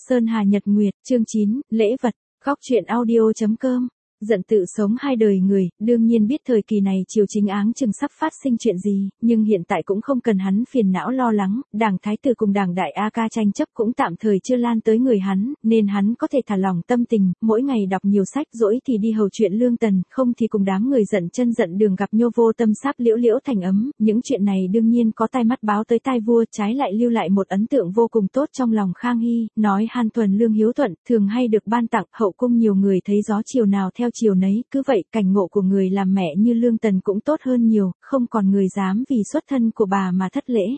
Sơn Hà Nhật Nguyệt, chương 9, lễ vật, góc truyện audio.com. Giận tự sống hai đời người, đương nhiên biết thời kỳ này triều chính áng chừng sắp phát sinh chuyện gì, nhưng hiện tại cũng không cần hắn phiền não lo lắng, đảng thái tử cùng đảng đại A Ca tranh chấp cũng tạm thời chưa lan tới người hắn, nên hắn có thể thả lỏng tâm tình, mỗi ngày đọc nhiều sách rỗi thì đi hầu chuyện lương tần, không thì cùng đám người giận chân giận đường gặp nhô vô tâm sáp liễu liễu thành ấm, những chuyện này đương nhiên có tai mắt báo tới tai vua, trái lại lưu lại một ấn tượng vô cùng tốt trong lòng Khang Hy, nói Han thuần lương hiếu thuận, thường hay được ban tặng, hậu cung nhiều người thấy gió chiều nào theo chiều nấy, cứ vậy cảnh ngộ của người làm mẹ như Lương Tần cũng tốt hơn nhiều, không còn người dám vì xuất thân của bà mà thất lễ.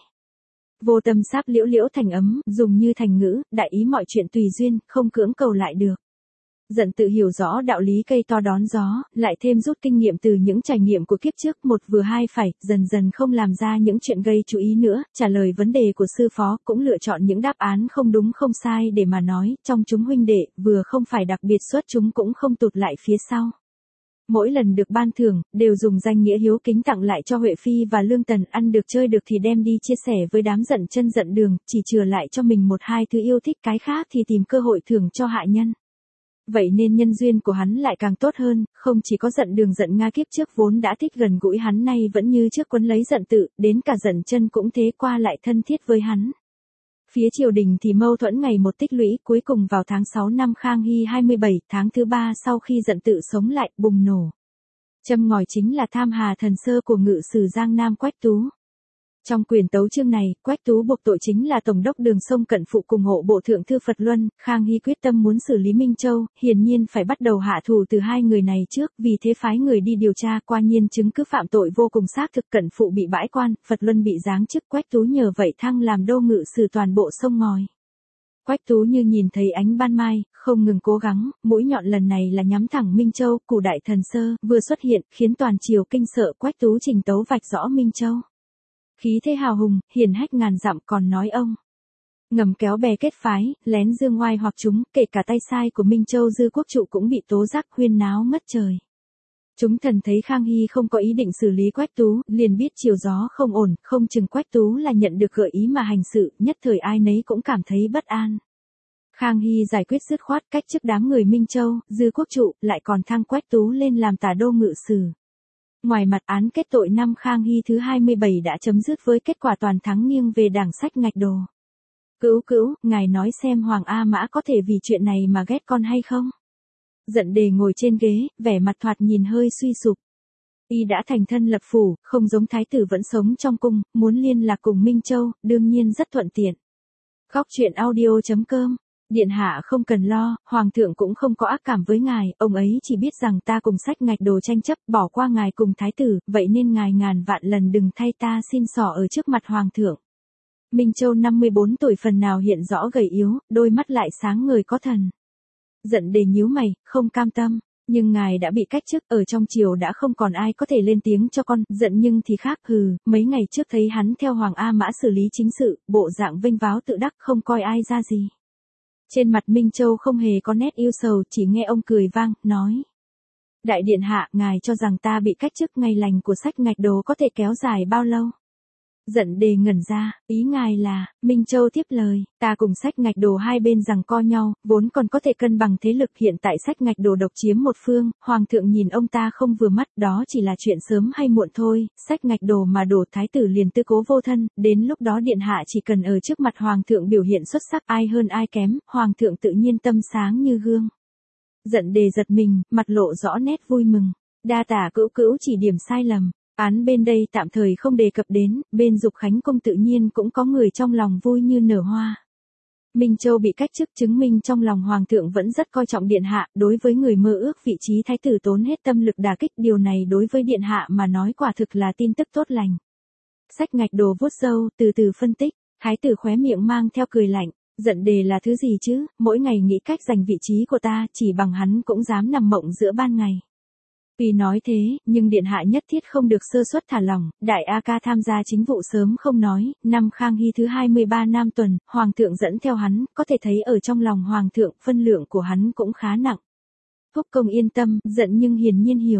Vô tâm sáp liễu liễu thành ấm, dùng như thành ngữ, đại ý mọi chuyện tùy duyên, không cưỡng cầu lại được. Giận tự hiểu rõ đạo lý cây to đón gió, lại thêm rút kinh nghiệm từ những trải nghiệm của kiếp trước, một vừa hai phải, dần dần không làm ra những chuyện gây chú ý nữa, trả lời vấn đề của sư phó, cũng lựa chọn những đáp án không đúng không sai để mà nói, trong chúng huynh đệ, vừa không phải đặc biệt xuất chúng cũng không tụt lại phía sau. Mỗi lần được ban thưởng, đều dùng danh nghĩa hiếu kính tặng lại cho Huệ Phi và Lương Tần, ăn được chơi được thì đem đi chia sẻ với đám giận chân giận đường, chỉ chừa lại cho mình một hai thứ yêu thích, cái khác thì tìm cơ hội thưởng cho hạ nhân. Vậy nên nhân duyên của hắn lại càng tốt hơn, không chỉ có giận đường giận Nga kiếp trước vốn đã thích gần gũi hắn nay vẫn như trước quấn lấy giận tự, đến cả giận chân cũng thế qua lại thân thiết với hắn. Phía triều đình thì mâu thuẫn ngày một tích lũy, cuối cùng vào tháng 6 năm Khang Hy 27, tháng thứ 3 sau khi giận tự sống lại, bùng nổ. Châm ngòi chính là tham hà thần sơ của ngự sử Giang Nam Quách Tú. Trong quyền tấu chương này, Quách Tú buộc tội chính là Tổng đốc Đường Sông Cận phụ cùng hộ bộ thượng thư Phật Luân, Khang Hy quyết tâm muốn xử lý Minh Châu, hiển nhiên phải bắt đầu hạ thủ từ hai người này trước, vì thế phái người đi điều tra, qua nhiên chứng cứ phạm tội vô cùng xác thực, Cận phụ bị bãi quan, Phật Luân bị giáng chức, Quách Tú nhờ vậy thăng làm đô ngự sử toàn bộ sông ngòi. Quách Tú như nhìn thấy ánh ban mai, không ngừng cố gắng, mũi nhọn lần này là nhắm thẳng Minh Châu, củ đại thần sơ, vừa xuất hiện, khiến toàn triều kinh sợ, Quách Tú trình tấu vạch rõ Minh Châu. Khí thế hào hùng, hiển hách ngàn dặm, còn nói ông ngầm kéo bè kết phái, lén dương oai hoặc chúng, kể cả tay sai của Minh Châu Dư Quốc Trụ cũng bị tố giác huyên náo ngất trời. Chúng thần thấy Khang Hy không có ý định xử lý Quách Tú, liền biết chiều gió không ổn, không chừng Quách Tú là nhận được gợi ý mà hành sự, nhất thời ai nấy cũng cảm thấy bất an. Khang Hy giải quyết dứt khoát cách chức đám người Minh Châu, Dư Quốc Trụ, lại còn thăng Quách Tú lên làm tả đô ngự sử. Ngoài mặt án kết tội năm Khang Hy thứ 27 đã chấm dứt với kết quả toàn thắng nghiêng về đảng Sách Ngạch Đồ. Cữu, ngài nói xem Hoàng A Mã có thể vì chuyện này mà ghét con hay không? Giận Đề ngồi trên ghế, vẻ mặt thoạt nhìn hơi suy sụp. Y đã thành thân lập phủ, không giống thái tử vẫn sống trong cung, muốn liên lạc cùng Minh Châu, đương nhiên rất thuận tiện. Góc truyện audio.com. Điện hạ không cần lo, hoàng thượng cũng không có ác cảm với ngài, ông ấy chỉ biết rằng ta cùng Sách Ngạch Đồ tranh chấp, bỏ qua ngài cùng thái tử, vậy nên ngài ngàn vạn lần đừng thay ta xin xỏ ở trước mặt hoàng thượng. Minh Châu 54 tuổi phần nào hiện rõ gầy yếu, đôi mắt lại sáng ngời có thần. Giận Đề nhíu mày, không cam tâm, nhưng ngài đã bị cách chức, ở trong triều đã không còn ai có thể lên tiếng cho con, giận nhưng thì khác, mấy ngày trước thấy hắn theo Hoàng A Mã xử lý chính sự, bộ dạng vênh váo tự đắc không coi ai ra gì. Trên mặt Minh Châu không hề có nét yêu sầu, chỉ nghe ông cười vang, nói. Đại điện hạ, ngài cho rằng ta bị cách chức ngày lành của Sách Ngạch Đồ có thể kéo dài bao lâu? Giận Đề ngẩn ra, ý ngài là, Minh Châu tiếp lời, ta cùng Sách Ngạch Đồ hai bên giằng co nhau, vốn còn có thể cân bằng thế lực, hiện tại Sách Ngạch Đồ độc chiếm một phương, hoàng thượng nhìn ông ta không vừa mắt, đó chỉ là chuyện sớm hay muộn thôi, Sách Ngạch Đồ mà đổ thái tử liền tư cố vô thân, đến lúc đó điện hạ chỉ cần ở trước mặt hoàng thượng biểu hiện xuất sắc, ai hơn ai kém, hoàng thượng tự nhiên tâm sáng như gương. Giận Đề giật mình, mặt lộ rõ nét vui mừng, đa tả cữu chỉ điểm sai lầm. Án bên đây tạm thời không đề cập đến, bên Dục Khánh cung tự nhiên cũng có người trong lòng vui như nở hoa. Minh Châu bị cách chức chứng minh trong lòng hoàng thượng vẫn rất coi trọng điện hạ, đối với người mơ ước vị trí thái tử tốn hết tâm lực đả kích, điều này đối với điện hạ mà nói quả thực là tin tức tốt lành. Sách Ngạch Đồ vuốt râu, từ từ phân tích, thái tử khóe miệng mang theo cười lạnh, Giận Đề là thứ gì chứ, mỗi ngày nghĩ cách giành vị trí của ta, chỉ bằng hắn cũng dám nằm mộng giữa ban ngày. Tuy nói thế, nhưng điện hạ nhất thiết không được sơ suất thả lỏng, đại A Ca tham gia chính vụ sớm không nói, năm Khang Hy thứ 23 nam tuần, hoàng thượng dẫn theo hắn, có thể thấy ở trong lòng hoàng thượng, phân lượng của hắn cũng khá nặng. Phúc công yên tâm, giận nhưng hiển nhiên hiểu,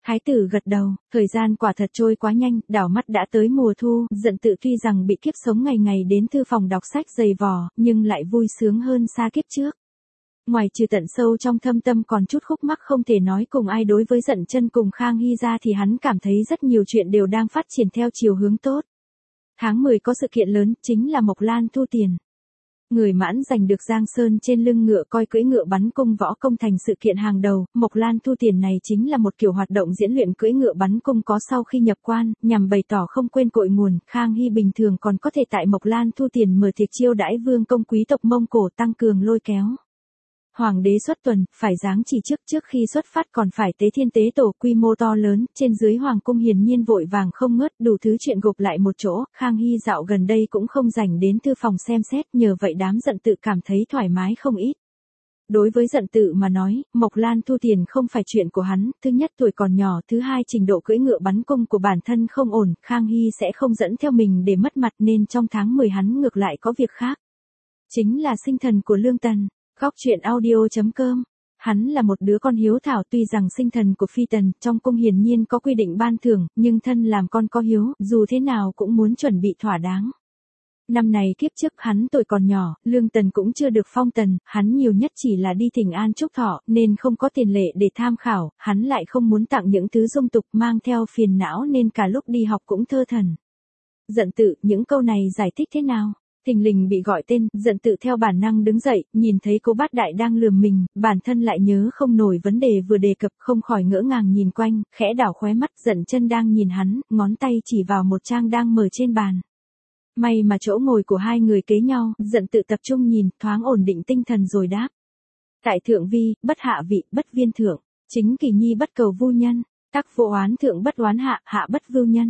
Thái tử gật đầu, thời gian quả thật trôi quá nhanh, đảo mắt đã tới mùa thu, Dận Tự tuy rằng bị kiếp sống ngày ngày đến thư phòng đọc sách dày vò, nhưng lại vui sướng hơn xa kiếp trước. Ngoài trừ tận sâu trong thâm tâm còn chút khúc mắc không thể nói cùng ai đối với Dận Chân cùng Khang Hy ra thì hắn cảm thấy rất nhiều chuyện đều đang phát triển theo chiều hướng tốt. Tháng 10 có sự kiện lớn, chính là Mộc Lan thu tiền. Người Mãn giành được Giang Sơn trên lưng ngựa coi cưỡi ngựa bắn cung võ công thành sự kiện hàng đầu, Mộc Lan thu tiền này chính là một kiểu hoạt động diễn luyện cưỡi ngựa bắn cung có sau khi nhập quan, nhằm bày tỏ không quên cội nguồn. Khang Hy bình thường còn có thể tại Mộc Lan thu tiền mở tiệc chiêu đãi vương công quý tộc Mông Cổ tăng cường lôi kéo. Hoàng đế xuất tuần, phải giáng chỉ trước khi xuất phát còn phải tế thiên tế tổ quy mô to lớn, trên dưới hoàng cung hiển nhiên vội vàng không ngớt, đủ thứ chuyện gộp lại một chỗ. Khang Hy dạo gần đây cũng không rảnh đến thư phòng xem xét, nhờ vậy đám Dận Tự cảm thấy thoải mái không ít. Đối với Dận Tự mà nói, Mộc Lan thu tiền không phải chuyện của hắn, thứ nhất tuổi còn nhỏ, thứ hai trình độ cưỡi ngựa bắn cung của bản thân không ổn, Khang Hy sẽ không dẫn theo mình để mất mặt nên trong tháng 10 hắn ngược lại có việc khác. Chính là sinh thần của Lương Tần. Góc truyện audio.com. Hắn là một đứa con hiếu thảo, tuy rằng sinh thần của Phi Tần, trong cung hiển nhiên có quy định ban thưởng, nhưng thân làm con có hiếu, dù thế nào cũng muốn chuẩn bị thỏa đáng. Năm này kiếp trước hắn tuổi còn nhỏ, Lương Tần cũng chưa được phong tần, hắn nhiều nhất chỉ là đi thỉnh an chúc thọ, nên không có tiền lệ để tham khảo, hắn lại không muốn tặng những thứ dung tục mang theo phiền não nên cả lúc đi học cũng thơ thẩn. Dận Tự, những câu này giải thích thế nào? Thình lình bị gọi tên, Dận Tự theo bản năng đứng dậy, nhìn thấy cô Bát Đại đang lườm mình, bản thân lại nhớ không nổi vấn đề vừa đề cập, không khỏi ngỡ ngàng nhìn quanh, khẽ đảo khóe mắt. Dận Chân đang nhìn hắn, ngón tay chỉ vào một trang đang mở trên bàn. May mà chỗ ngồi của hai người kế nhau, Dận Tự tập trung nhìn, thoáng ổn định tinh thần rồi đáp. Tại thượng vi, bất hạ vị, bất viên thượng, chính kỳ nhi bất cầu vu nhân, tắc vô oán thượng bất oán hạ, hạ bất vưu nhân.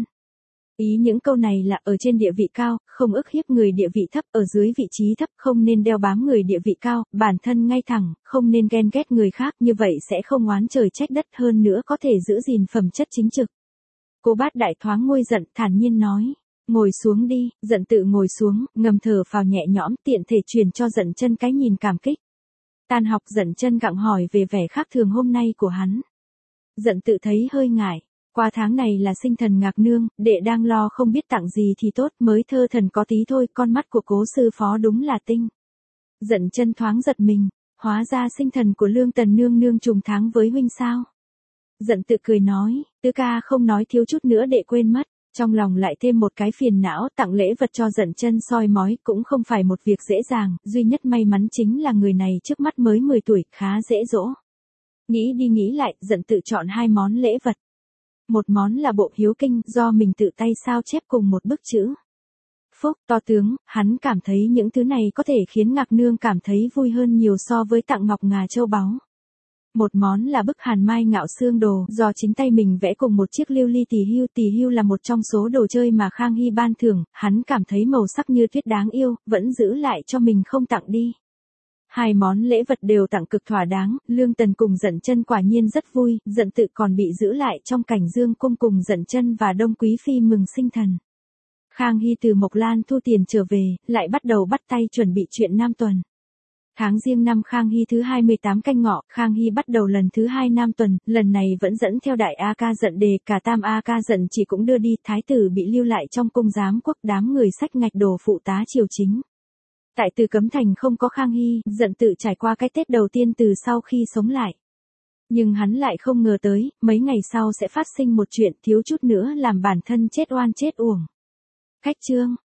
Ý những câu này là ở trên địa vị cao, không ức hiếp người địa vị thấp, ở dưới vị trí thấp không nên đeo bám người địa vị cao, bản thân ngay thẳng, không nên ghen ghét người khác, như vậy sẽ không oán trời trách đất, hơn nữa có thể giữ gìn phẩm chất chính trực. Cô Bát Đại thoáng nguôi giận, thản nhiên nói, ngồi xuống đi. Dận Tự ngồi xuống, ngầm thở phào nhẹ nhõm, tiện thể truyền cho Dận Chân cái nhìn cảm kích. Tan học Dận Chân gặng hỏi về vẻ khác thường hôm nay của hắn. Dận Tự thấy hơi ngại. Qua tháng này là sinh thần Ngạc Nương, đệ đang lo không biết tặng gì thì tốt, mới thơ thần có tí thôi, con mắt của Cố sư phó đúng là tinh. Dận Chân thoáng giật mình, hóa ra sinh thần của Lương Tần nương nương trùng tháng với huynh sao? Dận Tự cười nói, tứ ca không nói thiếu chút nữa đệ quên mất, trong lòng lại thêm một cái phiền não, tặng lễ vật cho Dận Chân soi mói cũng không phải một việc dễ dàng, duy nhất may mắn chính là người này trước mắt mới 10 tuổi, khá dễ dỗ. Nghĩ đi nghĩ lại, Dận Tự chọn hai món lễ vật. Một món là bộ hiếu kinh do mình tự tay sao chép cùng một bức chữ. Phúc to tướng, hắn cảm thấy những thứ này có thể khiến Ngạc Nương cảm thấy vui hơn nhiều so với tặng ngọc ngà châu báu. Một món là bức Hàn Mai Ngạo Xương Đồ do chính tay mình vẽ cùng một chiếc lưu ly tỳ hưu là một trong số đồ chơi mà Khang Hy ban thưởng, hắn cảm thấy màu sắc như tuyết đáng yêu, vẫn giữ lại cho mình không tặng đi. Hai món lễ vật đều tặng cực thỏa đáng, Lương Tần cùng Dận Chân quả nhiên rất vui, Dận Tự còn bị giữ lại trong cảnh dương cung cùng Dận Chân và Đông Quý Phi mừng sinh thần. Khang Hy từ Mộc Lan thu tiền trở về, lại bắt đầu bắt tay chuẩn bị chuyện Nam Tuần. Tháng Giêng năm Khang Hy thứ 28 Canh Ngọ, Khang Hy bắt đầu lần thứ 2 Nam Tuần, lần này vẫn dẫn theo đại A Ca Dận Đề, cả tam A Ca Dận Chỉ cũng đưa đi, thái tử bị lưu lại trong cung giám quốc, đám người xách ngạch đồ phụ tá triều chính. Tại Từ Cấm Thành không có Khang Hy, Dận Tự trải qua cái Tết đầu tiên từ sau khi sống lại. Nhưng hắn lại không ngờ tới, mấy ngày sau sẽ phát sinh một chuyện thiếu chút nữa làm bản thân chết oan chết uổng. Cách chương